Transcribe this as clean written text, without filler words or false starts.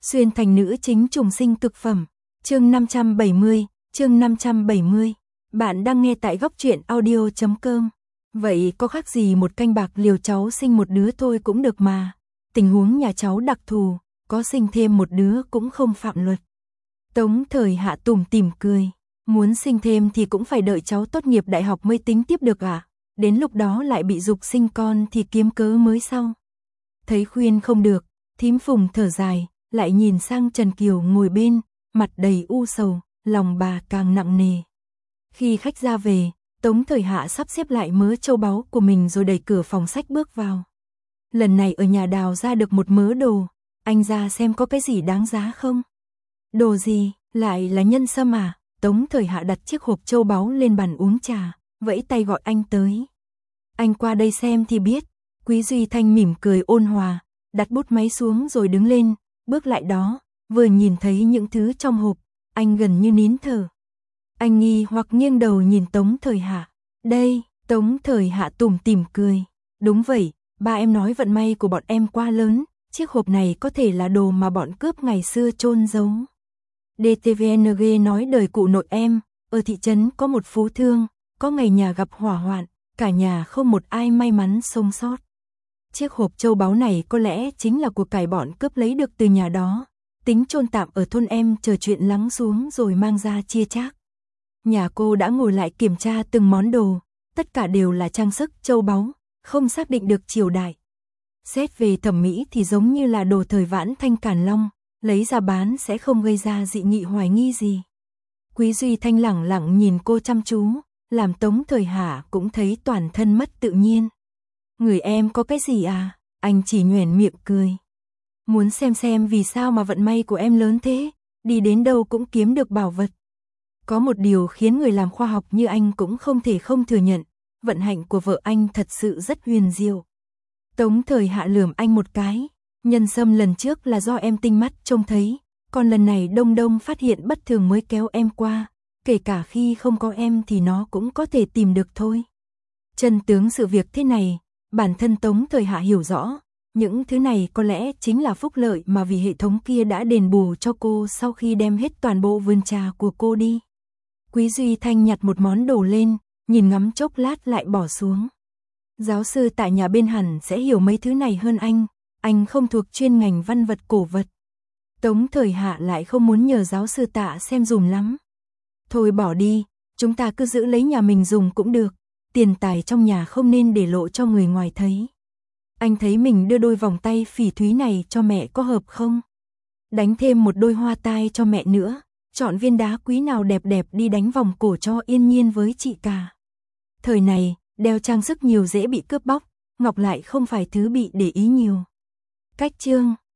Xuyên thành nữ chính trùng sinh cực phẩm. Chương 570, chương 570. Bạn đang nghe tại góc truyện audio.com. Vậy có khác gì một canh bạc liều cháu sinh một đứa thôi cũng được mà. Tình huống nhà cháu đặc thù, có sinh thêm một đứa cũng không phạm luật. Tống Thời Hạ tủm tỉm cười. Muốn sinh thêm thì cũng phải đợi cháu tốt nghiệp đại học mới tính tiếp được à? Đến lúc đó lại bị giục sinh con thì kiếm cớ mới sau. Thấy khuyên không được, thím Phùng thở dài, lại nhìn sang Trần Kiều ngồi bên, mặt đầy u sầu, lòng bà càng nặng nề. Khi khách ra về, Tống Thời Hạ sắp xếp lại mớ châu báu của mình rồi đẩy cửa phòng sách bước vào. Lần này ở nhà đào ra được một mớ đồ, anh ra xem có cái gì đáng giá không? Đồ gì, lại là nhân sâm à? Tống Thời Hạ đặt chiếc hộp châu báu lên bàn uống trà, vẫy tay gọi anh tới. Anh qua đây xem thì biết. Quý Duy Thanh mỉm cười ôn hòa, đặt bút máy xuống rồi đứng lên, bước lại đó, vừa nhìn thấy những thứ trong hộp, anh gần như nín thở. Anh nghi hoặc nghiêng đầu nhìn Tống Thời Hạ. Đây, Tống Thời Hạ tủm tỉm cười. Đúng vậy, ba em nói vận may của bọn em quá lớn, chiếc hộp này có thể là đồ mà bọn cướp ngày xưa chôn giấu. DTVNG nói đời cụ nội em, ở thị trấn có một phú thương, có ngày nhà gặp hỏa hoạn, cả nhà không một ai may mắn sống sót. Chiếc hộp châu báu này có lẽ chính là của cải bọn cướp lấy được từ nhà đó, tính chôn tạm ở thôn em chờ chuyện lắng xuống rồi mang ra chia chác. Nhà cô đã ngồi lại kiểm tra từng món đồ, tất cả đều là trang sức châu báu, không xác định được triều đại. Xét về thẩm mỹ thì giống như là đồ thời Vãn Thanh Càn Long, lấy ra bán sẽ không gây ra dị nghị hoài nghi gì. Quý Duy Thanh lẳng lặng nhìn cô chăm chú, làm Tống Thời Hạ cũng thấy toàn thân mất tự nhiên. Người em có cái gì à? Anh chỉ nhoẻn miệng cười. Muốn xem vì sao mà vận may của em lớn thế, đi đến đâu cũng kiếm được bảo vật. Có một điều khiến người làm khoa học như anh cũng không thể không thừa nhận, vận hạnh của vợ anh thật sự rất huyền diệu. Tống Thời Hạ lườm anh một cái, nhân sâm lần trước là do em tinh mắt trông thấy, còn lần này Đông Đông phát hiện bất thường mới kéo em qua, kể cả khi không có em thì nó cũng có thể tìm được thôi. Chân tướng sự việc thế này, bản thân Tống Thời Hạ hiểu rõ, những thứ này có lẽ chính là phúc lợi mà vì hệ thống kia đã đền bù cho cô sau khi đem hết toàn bộ vườn trà của cô đi. Quý Duy Thanh nhặt một món đồ lên, nhìn ngắm chốc lát lại bỏ xuống. Giáo sư tại nhà bên hẳn sẽ hiểu mấy thứ này hơn anh không thuộc chuyên ngành văn vật cổ vật. Tống Thời Hạ lại không muốn nhờ giáo sư Tạ xem dùm lắm. Thôi bỏ đi, chúng ta cứ giữ lấy nhà mình dùng cũng được, tiền tài trong nhà không nên để lộ cho người ngoài thấy. Anh thấy mình đưa đôi vòng tay phỉ thúy này cho mẹ có hợp không? Đánh thêm một đôi hoa tai cho mẹ nữa, chọn viên đá quý nào đẹp đẹp đi đánh vòng cổ cho Yên Nhiên với chị cả. Thời này, đeo trang sức nhiều dễ bị cướp bóc, ngọc lại không phải thứ bị để ý nhiều. Cách chương